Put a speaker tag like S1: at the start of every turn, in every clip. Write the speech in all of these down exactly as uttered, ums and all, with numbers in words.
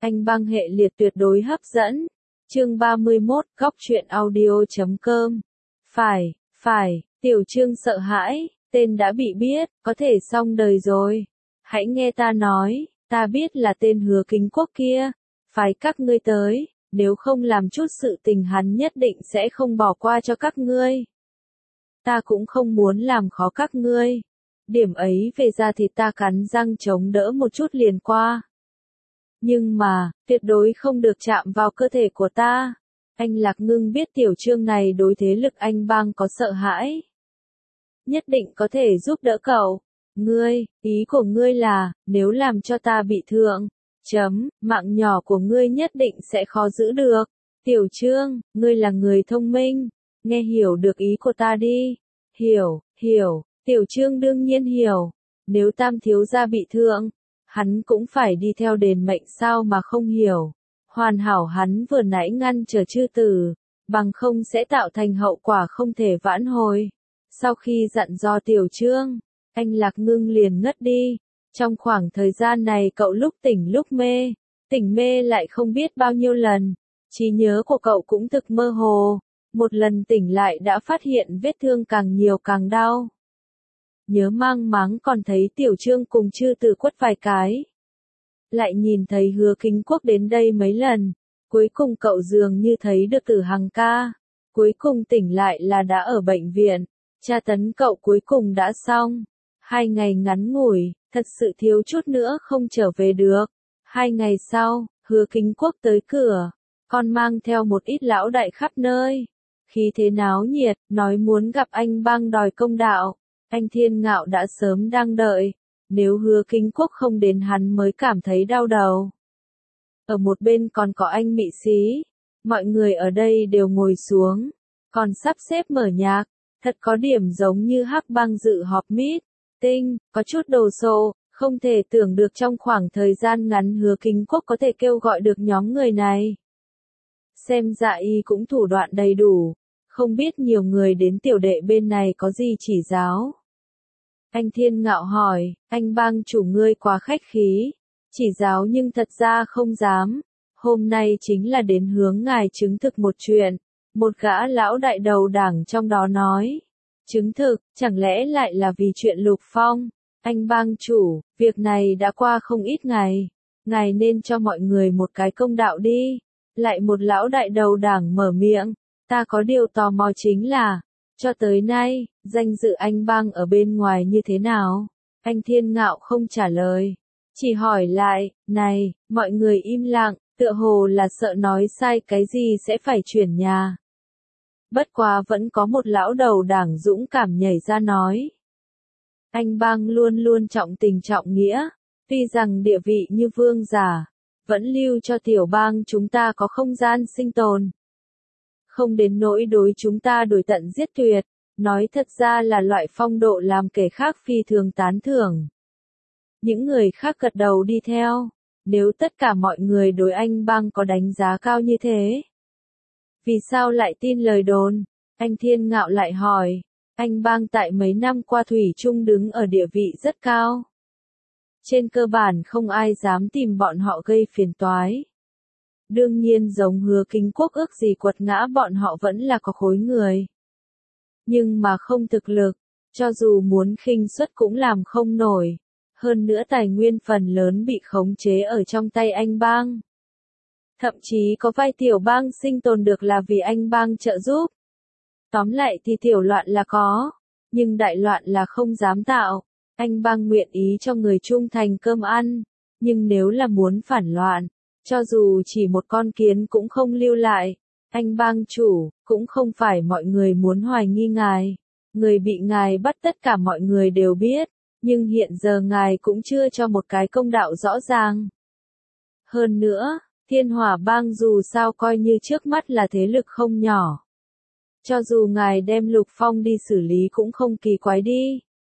S1: Anh băng hệ liệt tuyệt đối hấp dẫn. Chương ba mươi mốt, góc truyện audio chấm com. Phải, phải, Tiểu Trương sợ hãi, tên đã bị biết, có thể xong đời rồi. Hãy nghe ta nói, ta biết là tên Hứa Kính Quốc kia, phái các ngươi tới, nếu không làm chút sự tình hắn nhất định sẽ không bỏ qua cho các ngươi. Ta cũng không muốn làm khó các ngươi. Điểm ấy về ra thì ta cắn răng chống đỡ một chút liền qua. Nhưng mà, tuyệt đối không được chạm vào cơ thể của ta. Anh Lạc Ngưng biết Tiểu Trương này đối thế lực anh bang có sợ hãi. Nhất định có thể giúp đỡ cậu. Ngươi, ý của ngươi là, nếu làm cho ta bị thương, chấm, mạng nhỏ của ngươi nhất định sẽ khó giữ được. Tiểu Trương, ngươi là người thông minh, nghe hiểu được ý của ta đi. Hiểu, hiểu, Tiểu Trương đương nhiên hiểu. Nếu Tam thiếu gia bị thương, hắn cũng phải đi theo đền mệnh sao mà không hiểu. Hoàn hảo hắn vừa nãy ngăn trở chư tử, bằng không sẽ tạo thành hậu quả không thể vãn hồi. Sau khi dặn dò Tiểu Trương, anh Lạc Ngưng liền ngất đi. Trong khoảng thời gian này cậu lúc tỉnh lúc mê, tỉnh mê lại không biết bao nhiêu lần. Trí nhớ của cậu cũng thực mơ hồ, một lần tỉnh lại đã phát hiện vết thương càng nhiều càng đau. Nhớ mang máng còn thấy Tiểu Trương cùng chư tử quất vài cái. Lại nhìn thấy Hứa Kính Quốc đến đây mấy lần, cuối cùng cậu dường như thấy được Tử Hằng ca. Cuối cùng tỉnh lại là đã ở bệnh viện, tra tấn cậu cuối cùng đã xong. Hai ngày ngắn ngủi, thật sự thiếu chút nữa không trở về được. Hai ngày sau, Hứa Kính Quốc tới cửa, còn mang theo một ít lão đại khắp nơi. Khí thế náo nhiệt, nói muốn gặp anh bang đòi công đạo. Anh Thiên Ngạo đã sớm đang đợi, nếu Hứa Kính Quốc không đến hắn mới cảm thấy đau đầu. Ở một bên còn có anh Mị Xí, mọi người ở đây đều ngồi xuống, còn sắp xếp mở nhạc, thật có điểm giống như Hắc Bang dự họp meet, tinh, có chút đồ sộ, không thể tưởng được trong khoảng thời gian ngắn Hứa Kính Quốc có thể kêu gọi được nhóm người này. Xem dạ y cũng thủ đoạn đầy đủ, không biết nhiều người đến tiểu đệ bên này có gì chỉ giáo. Anh Thiên Ngạo hỏi, anh bang chủ ngươi quá khách khí, chỉ giáo nhưng thật ra không dám. Hôm nay chính là đến hướng ngài chứng thực một chuyện, một gã lão đại đầu đảng trong đó nói. Chứng thực, chẳng lẽ lại là vì chuyện Lục Phong? Anh bang chủ, việc này đã qua không ít ngày, ngài nên cho mọi người một cái công đạo đi. Lại một lão đại đầu đảng mở miệng, ta có điều tò mò chính là, cho tới nay, danh dự anh bang ở bên ngoài như thế nào? Anh Thiên Ngạo không trả lời, chỉ hỏi lại, này, mọi người im lặng, tựa hồ là sợ nói sai cái gì sẽ phải chuyển nhà. Bất quá vẫn có một lão đầu đảng dũng cảm nhảy ra nói. Anh bang luôn luôn trọng tình trọng nghĩa, tuy rằng địa vị như vương giả, vẫn lưu cho tiểu bang chúng ta có không gian sinh tồn. Không đến nỗi đối chúng ta đuổi tận giết tuyệt, nói thật ra là loại phong độ làm kẻ khác phi thường tán thưởng. Những người khác gật đầu đi theo, nếu tất cả mọi người đối anh bang có đánh giá cao như thế. Vì sao lại tin lời đồn? Anh Thiên Ngạo lại hỏi, anh bang tại mấy năm qua thủy chung đứng ở địa vị rất cao. Trên cơ bản không ai dám tìm bọn họ gây phiền toái. Đương nhiên giống Hứa Kính Quốc ước gì quật ngã bọn họ vẫn là có khối người. Nhưng mà không thực lực, cho dù muốn khinh suất cũng làm không nổi. Hơn nữa tài nguyên phần lớn bị khống chế ở trong tay anh bang. Thậm chí có vài tiểu bang sinh tồn được là vì anh bang trợ giúp. Tóm lại thì tiểu loạn là có, nhưng đại loạn là không dám tạo. Anh bang nguyện ý cho người trung thành cơm ăn, nhưng nếu là muốn phản loạn, cho dù chỉ một con kiến cũng không lưu lại. Anh bang chủ, cũng không phải mọi người muốn hoài nghi ngài. Người bị ngài bắt tất cả mọi người đều biết, nhưng hiện giờ ngài cũng chưa cho một cái công đạo rõ ràng. Hơn nữa, Thiên Hỏa bang dù sao coi như trước mắt là thế lực không nhỏ. Cho dù ngài đem Lục Phong đi xử lý cũng không kỳ quái đi.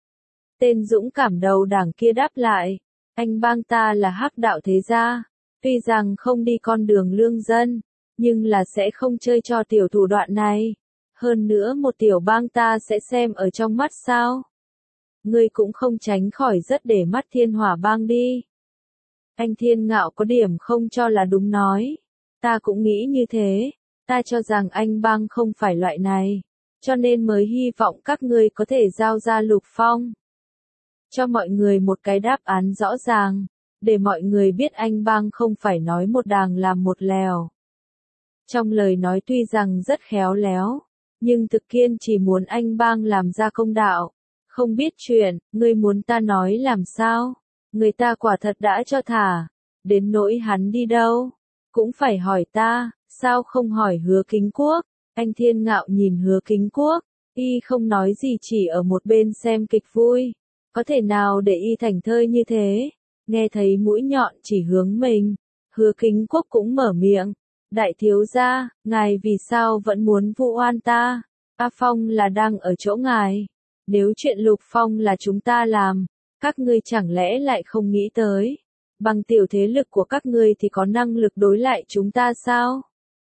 S1: Tên dũng cảm đầu đảng kia đáp lại, anh bang ta là hắc đạo thế gia, tuy rằng không đi con đường lương dân, nhưng là sẽ không chơi cho tiểu thủ đoạn này. Hơn nữa một tiểu bang ta sẽ xem ở trong mắt sao? Ngươi cũng không tránh khỏi rất để mắt Thiên Hỏa bang đi. Anh Thiên Ngạo có điểm không cho là đúng nói. Ta cũng nghĩ như thế, ta cho rằng anh Bang không phải loại này, cho nên mới hy vọng các ngươi có thể giao ra Lục Phong. Cho mọi người một cái đáp án rõ ràng, để mọi người biết anh Bang không phải nói một đàng làm một lèo. Trong lời nói tuy rằng rất khéo léo, nhưng thực kiên chỉ muốn anh Bang làm ra công đạo. Không biết chuyện, ngươi muốn ta nói làm sao? Người ta quả thật đã cho thả, đến nỗi hắn đi đâu, cũng phải hỏi ta, sao không hỏi Hứa Kính Quốc? Anh Thiên Ngạo nhìn Hứa Kính Quốc, y không nói gì chỉ ở một bên xem kịch vui, có thể nào để y thảnh thơi như thế? Nghe thấy mũi nhọn chỉ hướng mình, Hứa Kính Quốc cũng mở miệng, đại thiếu gia, ngài vì sao vẫn muốn vu oan ta? A Phong là đang ở chỗ ngài, nếu chuyện Lục Phong là chúng ta làm, các ngươi chẳng lẽ lại không nghĩ tới, bằng tiểu thế lực của các ngươi thì có năng lực đối lại chúng ta sao?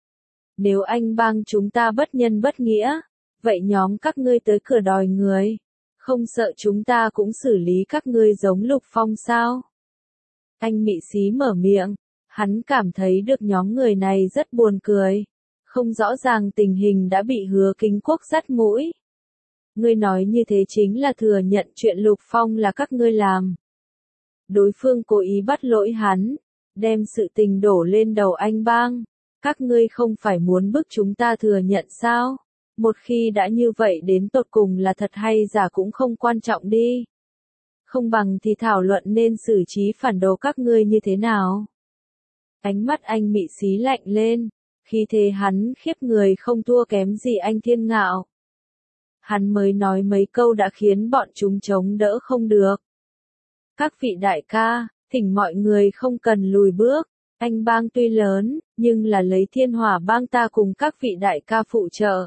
S1: Nếu anh Bang chúng ta bất nhân bất nghĩa, vậy nhóm các ngươi tới cửa đòi người, không sợ chúng ta cũng xử lý các ngươi giống Lục Phong sao? Anh Mị Xí mở miệng, hắn cảm thấy được nhóm người này rất buồn cười, không rõ ràng tình hình đã bị Hứa Kính Quốc dắt mũi. Ngươi nói như thế chính là thừa nhận chuyện Lục Phong là các ngươi làm. Đối phương cố ý bắt lỗi hắn, đem sự tình đổ lên đầu anh Bang. Các ngươi không phải muốn bức chúng ta thừa nhận sao? Một khi đã như vậy đến tột cùng là thật hay giả cũng không quan trọng đi. Không bằng thì thảo luận nên xử trí phản đồ các ngươi như thế nào. Ánh mắt anh Mị Xí lạnh lên, khi thế hắn khiếp người không thua kém gì anh Thiên Ngạo. Hắn mới nói mấy câu đã khiến bọn chúng chống đỡ không được. Các vị đại ca, thỉnh mọi người không cần lùi bước, anh Bang tuy lớn, nhưng là lấy Thiên Hỏa Bang ta cùng các vị đại ca phụ trợ.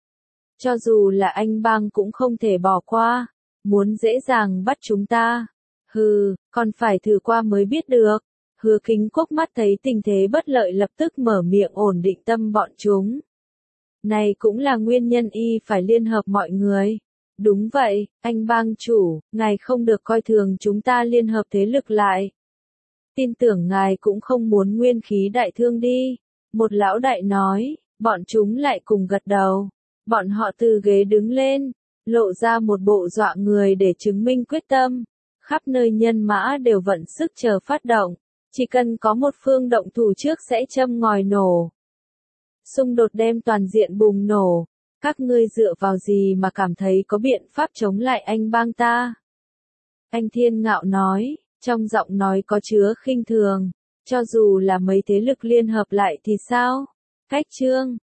S1: Cho dù là anh Bang cũng không thể bỏ qua, muốn dễ dàng bắt chúng ta. Hừ, còn phải thử qua mới biết được. Hứa Kính Quốc mắt thấy tình thế bất lợi lập tức mở miệng ổn định tâm bọn chúng. Này cũng là nguyên nhân y phải liên hợp mọi người. Đúng vậy, anh Bang chủ, ngài không được coi thường chúng ta liên hợp thế lực lại. Tin tưởng ngài cũng không muốn nguyên khí đại thương đi. Một lão đại nói, bọn chúng lại cùng gật đầu. Bọn họ từ ghế đứng lên, lộ ra một bộ dọa người để chứng minh quyết tâm. Khắp nơi nhân mã đều vận sức chờ phát động. Chỉ cần có một phương động thủ trước sẽ châm ngòi nổ. Xung đột đem toàn diện bùng nổ. Các ngươi dựa vào gì mà cảm thấy có biện pháp chống lại anh Bang ta? Anh Thiên Ngạo nói, trong giọng nói có chứa khinh thường. Cho dù là mấy thế lực liên hợp lại thì sao? Cách chương